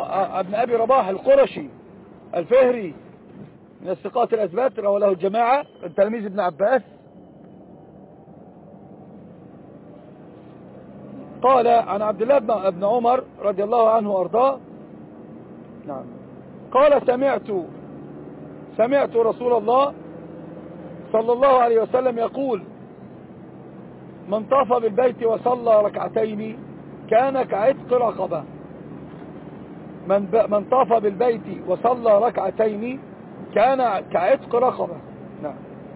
ابن أبي رباح القرشي الفهري من الثقات الأثبات، روى له الجماعة، تلميذ ابن عباس. قال عن عبد الله بن عمر رضي الله عنه وارضاه، نعم، قال سمعت رسول الله صلى الله عليه وسلم يقول: من طاف بالبيت وصلى ركعتين كان كعتق رقبة. من طاف بالبيت وصلى ركعتين كان كعتق رقبة. نعم.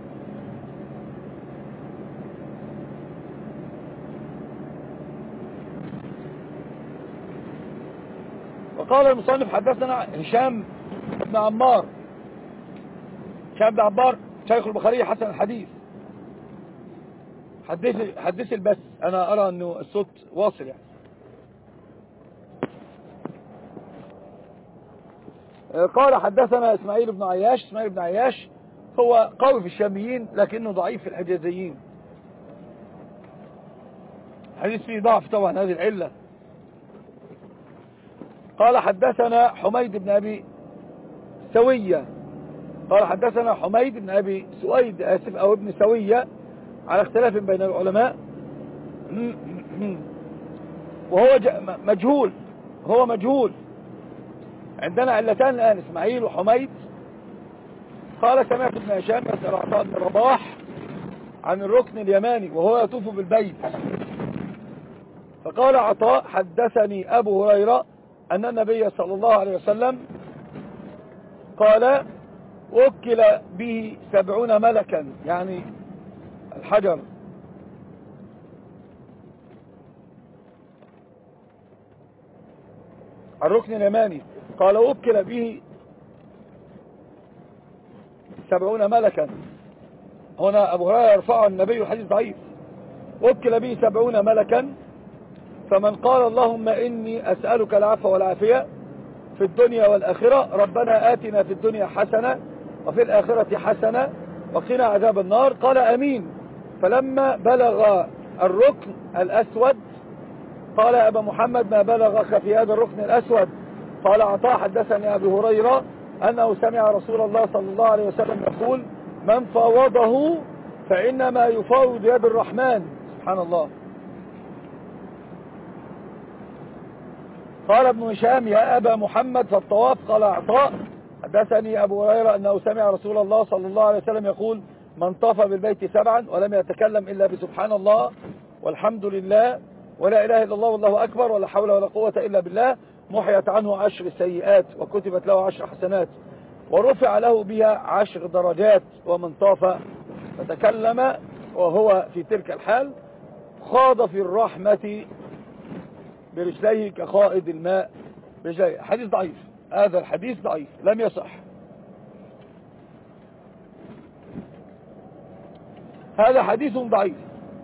وقال المصنف: حدثنا هشام بن عمار. هشام بن عمار شيخ البخاري حسن الحديث. حدث البث، انا ارى انه الصوت واصل يعني. قال حدثنا اسماعيل بن عياش هو قوي في الشاميين لكنه ضعيف في الحجازيين. حديث فيه ضعف طبعا، هذه العلة. قال حدثنا حميد بن أبي سوية. قال حدثنا حميد بن أبي سويد أو ابن سوية، على اختلاف بين العلماء، وهو مجهول. هو مجهول. عندنا علتان الآن، إسماعيل وحميد. قال سمعت ابن هشام يسأل عطاء بن رباح عن الركن اليماني وهو يطوف بالبيت، فقال عطاء: حدثني أبو هريرة أن النبي صلى الله عليه وسلم قال: وكل به 70 ملكا، يعني الحجر، الركن اليماني. قال: وكل به 70 ملكا. هنا أبو هريرة يرفعه النبي، الحديث ضعيف. وكل به 70 ملكا، فمن قال: اللهم إني أسألك العفو والعافية في الدنيا والآخرة، ربنا آتنا في الدنيا حسنة وفي الآخرة حسنة وقنا عذاب النار، قال: أمين. فلما بلغ الركن الأسود قال: أبا محمد، ما بلغك في هذا الركن الأسود؟ قال عطاء: حدثني أبي هريرة أنه سمع رسول الله صلى الله عليه وسلم يقول: من فاوضه فإنما يفاوض يد الرحمن. سبحان الله. قال ابن هشام: يا أبا محمد، فالطواف. قال عطاء: حدثني أبو هريرة أنه سمع رسول الله صلى الله عليه وسلم يقول: من طاف بالبيت 7 ولم يتكلم إلا بسبحان الله والحمد لله ولا إله إلا الله والله أكبر ولا حول ولا قوة إلا بالله، محيت عنه 10 سيئات وكتبت له 10 حسنات ورفع له بها 10 درجات. ومن طاف فتكلم وهو في تلك الحال خاض في الرحمة برجليه كخائض الماء برجليه. حديث ضعيف، هذا الحديث ضعيف، لم يصح. هذا حديث ضعيف.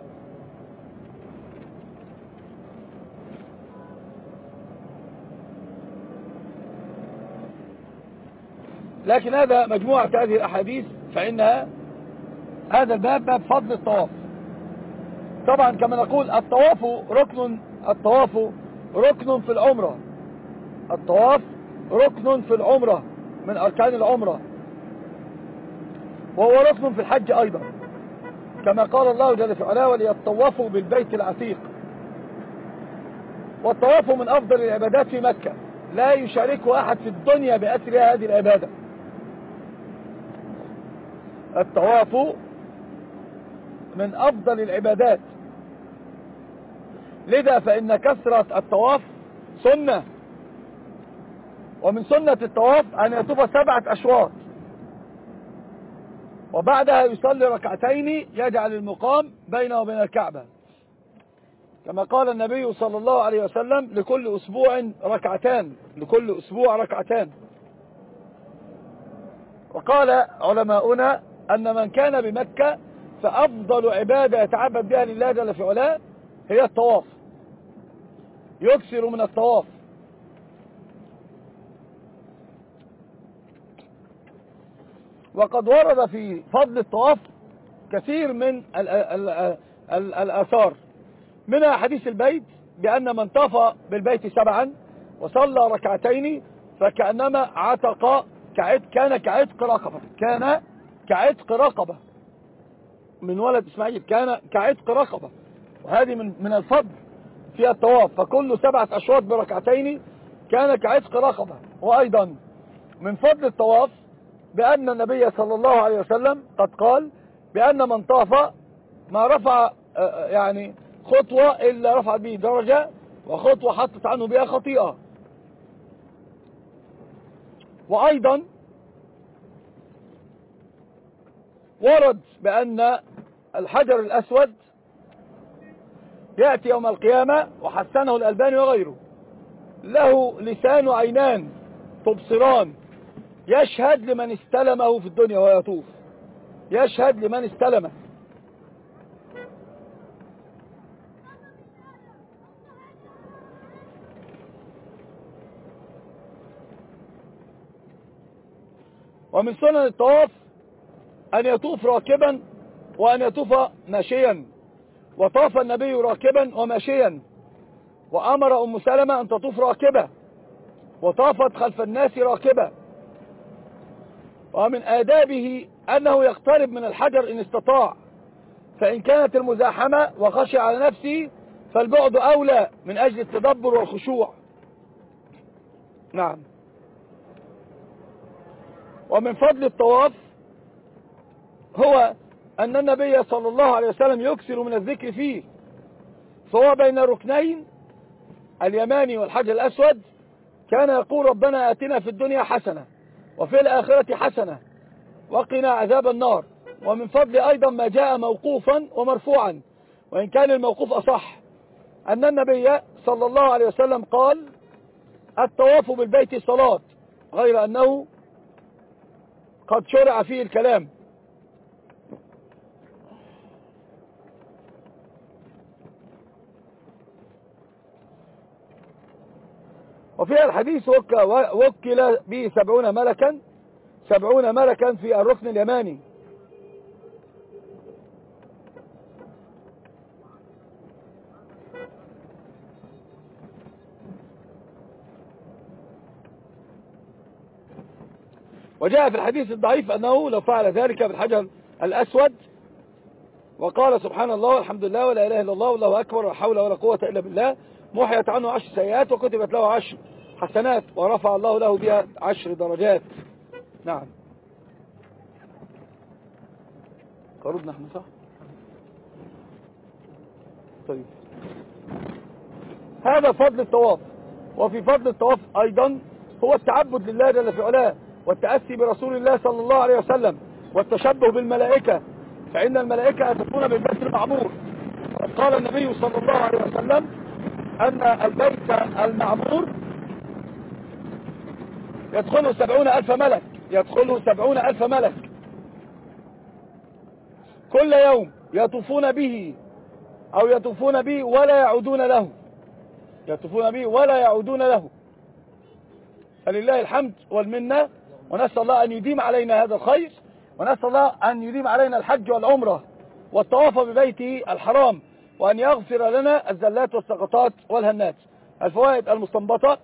لكن هذا مجموعة هذه الأحاديث فإنها هذا الباب باب فضل الطواف. طبعا كما نقول الطواف ركن في العمرة. الطواف ركن في العمرة من أركان العمرة، وهو ركن في الحج أيضا، كما قال الله جل وعلا: وليطوفوا بالبيت العتيق. والطواف من أفضل العبادات في مكة، لا يشاركه أحد في الدنيا بأسر هذه العبادة. الطواف من أفضل العبادات، لذا فإن كثرة الطواف سنة، ومن سنة الطواف أن يطوف 7 أشواط، وبعدها يصلي ركعتين يجعل المقام بينه وبين الكعبة، كما قال النبي صلى الله عليه وسلم: لكل أسبوع ركعتان، لكل أسبوع ركعتان. وقال علماؤنا أن من كان بمكة فأفضل عبادة يتعبد بها لله جل في علاه هي الطواف، يكثر من الطواف. وقد ورد في فضل الطواف كثير من الآثار، منها حديث البيت بأن من طاف بالبيت 7 وصلى ركعتين فكأنما عتق كان كعتق رقبة، كان كعتق رقبة من ولد إسماعيل، كان كعتق رقبة. وهذه من الفضل في الطواف، فكل 7 أشواط بركعتين كان كعتق رقبة. وأيضا من فضل الطواف بأن النبي صلى الله عليه وسلم قد قال بأن من طاف ما رفع يعني خطوة إلا رفع به درجة، وخطوة حطت عنه بها خطيئة. وأيضا ورد بأن الحجر الأسود يأتي يوم القيامة، وحسنه الألباني وغيره، له لسان وعينان تبصران، يشهد لمن استلمه في الدنيا ويطوف، يشهد لمن استلمه. ومن سنن الطواف أن يطوف راكبا وأن يطوف ماشيا، وطاف النبي راكبا وماشيا، وأمر أم سلمة أن تطوف راكبة وطافت خلف الناس راكبة. ومن آدابه أنه يقترب من الحجر إن استطاع، فإن كانت المزاحمة وخشي على نفسه فالبعد أولى من أجل التدبر والخشوع. نعم. ومن فضل الطواف هو أن النبي صلى الله عليه وسلم يكثر من الذكر فيه، فهو بين ركنين اليماني والحجر الأسود كان يقول ربنا آتنا في الدنيا حسنة وفي الآخرة حسنة وقنا عذاب النار. ومن فضل أيضا ما جاء موقوفا ومرفوعا، وإن كان الموقوف أصح، أن النبي صلى الله عليه وسلم قال الطواف بالبيت صلاة، غير أنه قد شرع فيه الكلام. وفي الحديث وكل به 70 ملكا في الركن اليماني. وجاء في الحديث الضعيف أنه لو فعل ذلك بالحجر الأسود وقال سبحان الله والحمد لله ولا إله إلا الله والله أكبر ولا حول ولا قوة إلا بالله محيت عنه 10 سيئات وكتبت له 10 حسنات ورفع الله له بها 10 درجات. نعم. قربنا احنا صح؟ طيب، هذا فضل الطواف. وفي فضل الطواف أيضا هو التعبد لله جل في علاه، والتأسي برسول الله صلى الله عليه وسلم، والتشبه بالملائكة، فإن الملائكة يطوفون بالبيت المعمور. قال النبي صلى الله عليه وسلم أن البيت المعمور يدخله 70,000 ملك، يدخله 70,000 ملك كل يوم، يطوفون به أو يطوفون به ولا يعودون له، يطوفون به ولا يعودون له. فلله الحمد والمنة، ونسأل الله أن يديم علينا هذا الخير، ونسأل الله أن يديم علينا الحج والعمرة والطواف ببيته الحرام، وأن يغفر لنا الزلات والسقطات والهنات. الفوائد المستنبطة.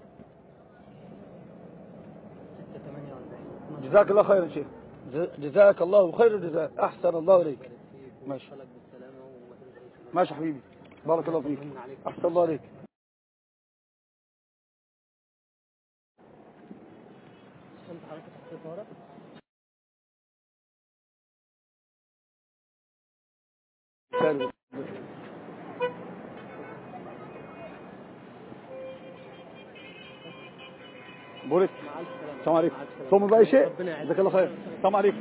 جزاك الله خيرا شيخ، جزاك الله خير الجزاء، أحسن الله إليك. ماشي ماشي حبيبي، بارك الله فيك، أحسن الله إليك. بورك. السلام عليكم. ثم بأي شيء، جزاك الله خير. السلام عليكم.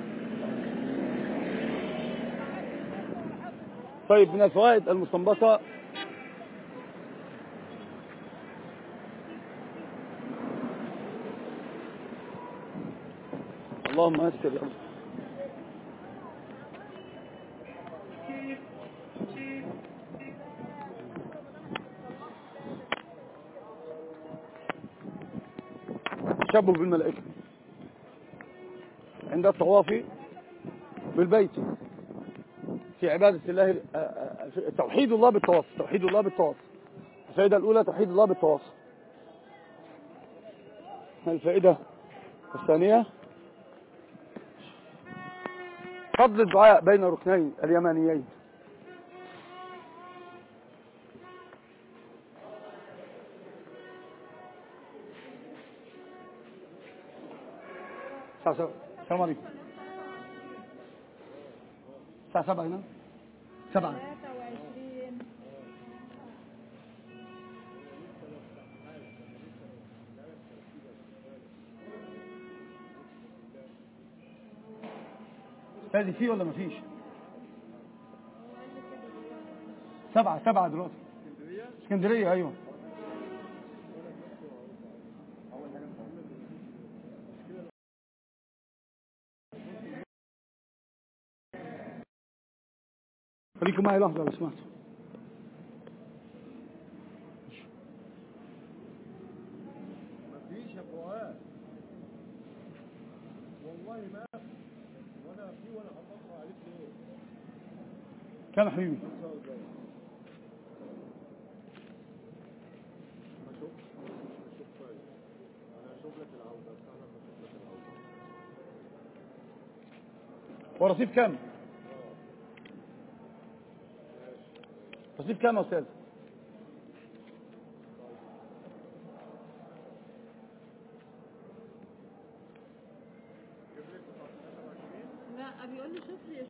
طيب، من الفوائد المستنبطة اللهم أستر يا رب. تشبه بالملائكة عند الطواف بالبيت في عبادة الله، توحيد الله بالطواف، توحيد الله بالطواف. الفائدة الأولى توحيد الله بالطواف. الفائدة الثانية فضل الدعاء بين ركنين اليمانيين. السلام عليكم. الساعة 7 هنا 7 23. هذه فيه ولا مفيش؟ 7 دلوقتي. اسكندرية ايوه. خليكم معي لحظة لو سمحتوا. مفيش يا فؤاد والله ما وانا في ولا هطلع عليك ليه؟ كام حبيبي؟ ورصيد كام؟ رصيد كام يا استاذ؟ لا بيقول لي شوف لي.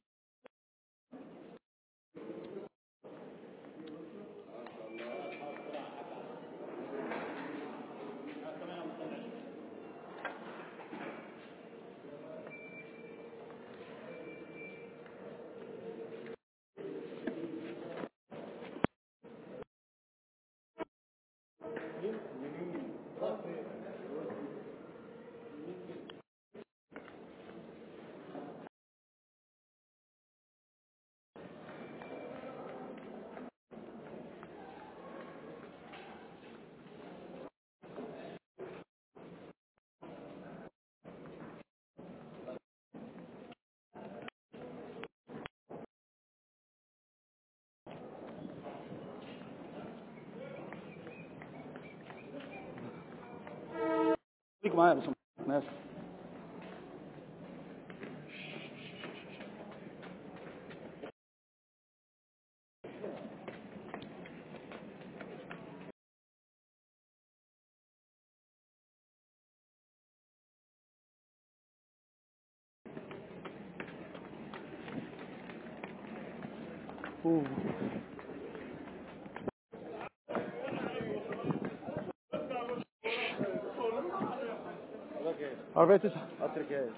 خليكم معايا بس انا اسف. عربية 9 قطر كاش.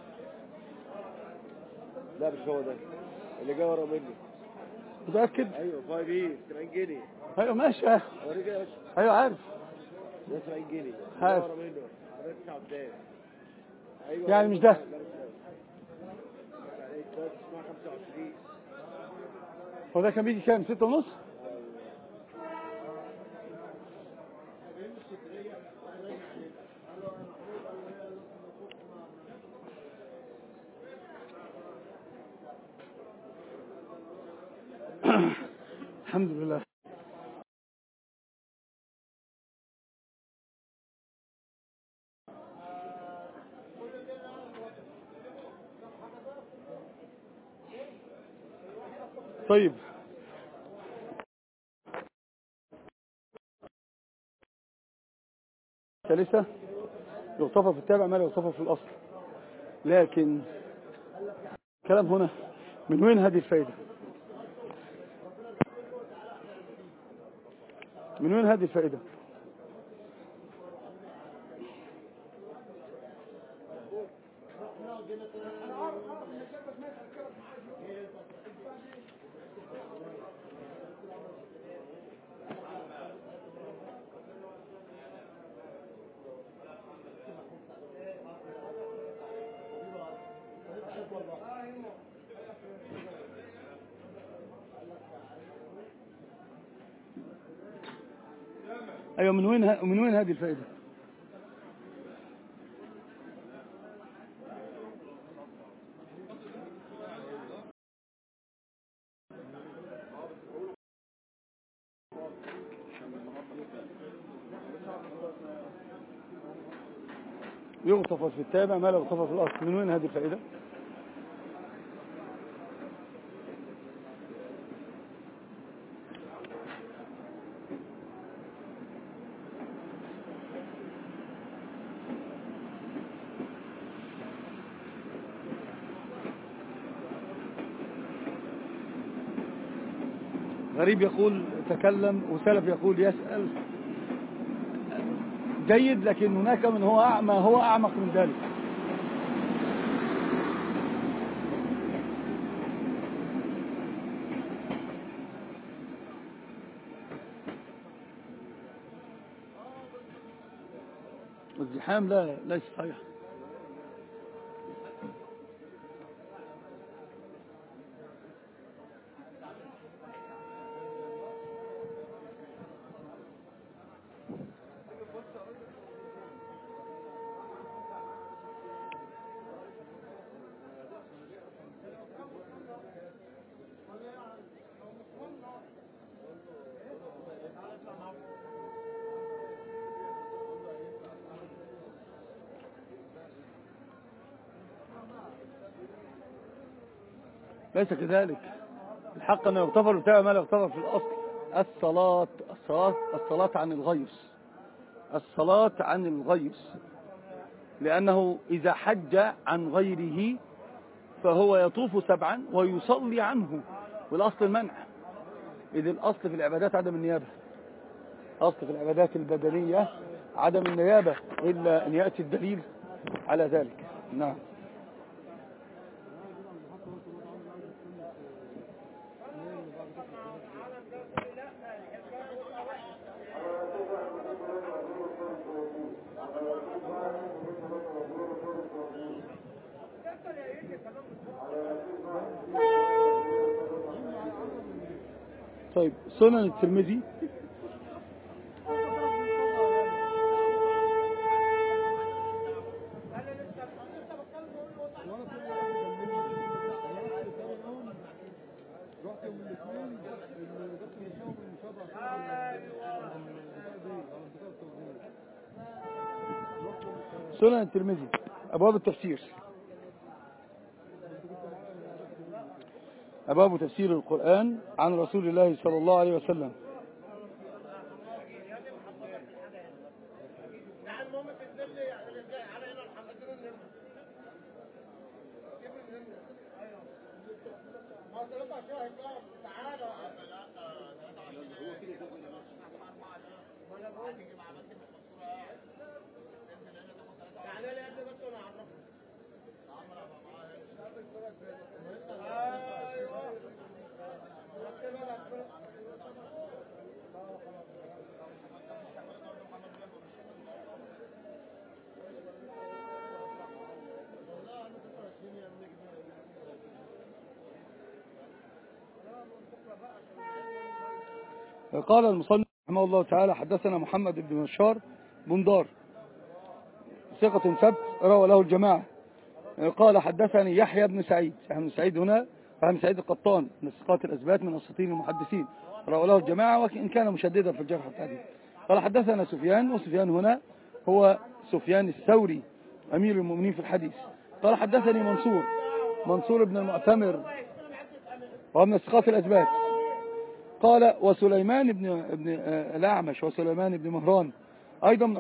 لا مش هو ده اللي جاي ورا مني. متأكد؟ ايوه 5 70 جنيه. ايوه ماشي. وريك يا باشا. ايوه عارف. ده 70 جنيه. عارف. ورا منه. عربية 9 قدام. ايوه يعني مش ده. لا مش ده. عليك بس اسمها 25. هو ده كان بيجي كام؟ 6:30؟ الحمد لله. طيب ثالثة يغتفر في التابع ما لا يغتفر في الأصل. لكن كلام هنا من وين هذه الفائدة؟ من وين هذه الفائدة؟ أيوة من وين هذه الفائدة؟ يغتفر في التابع ما لا يغتفر في الأصل. من وين هذه الفائدة؟ غريب يقول تكلم، وسلف يقول يسأل جيد، لكن هناك من هو أعمق من ذلك. الزحام لا ليس صحيح. ليس كذلك. الحق أنه يغتفر بتاع ما لا يغتفر في الأصل. الصلاة عن الغيص. الصلاة عن الغيص، لأنه إذا حج عن غيره فهو يطوف 7 ويصلي عنه، والأصل المنع. إذ الأصل في العبادات عدم النيابة. أصل في العبادات البدنية عدم النيابة، إلا أن يأتي الدليل على ذلك. نعم. طيب، سنن الترمذي سنن الترمذي أبواب التفسير، أبواب تفسير القرآن عن رسول الله صلى الله عليه وسلم. قال المصنف رحمه الله تعالى: حدثنا محمد بن بشار بندار ثقة ثبت روى له الجماعة. قال حدثني يحيى بن سعيد. يحيى بن سعيد هنا بن سعيد القطان من الثقات الأثبات من أساطين المحدثين، روى له الجماعة وإن كان مشددا في الجرح والتعديل. قال حدثنا سفيان، وسفيان هنا هو سفيان الثوري أمير المؤمنين في الحديث. قال حدثني منصور بن المعتمر وهو من الثقات الأثبات. قال وسليمان بن الأعمش وسليمان بن مهران أيضا من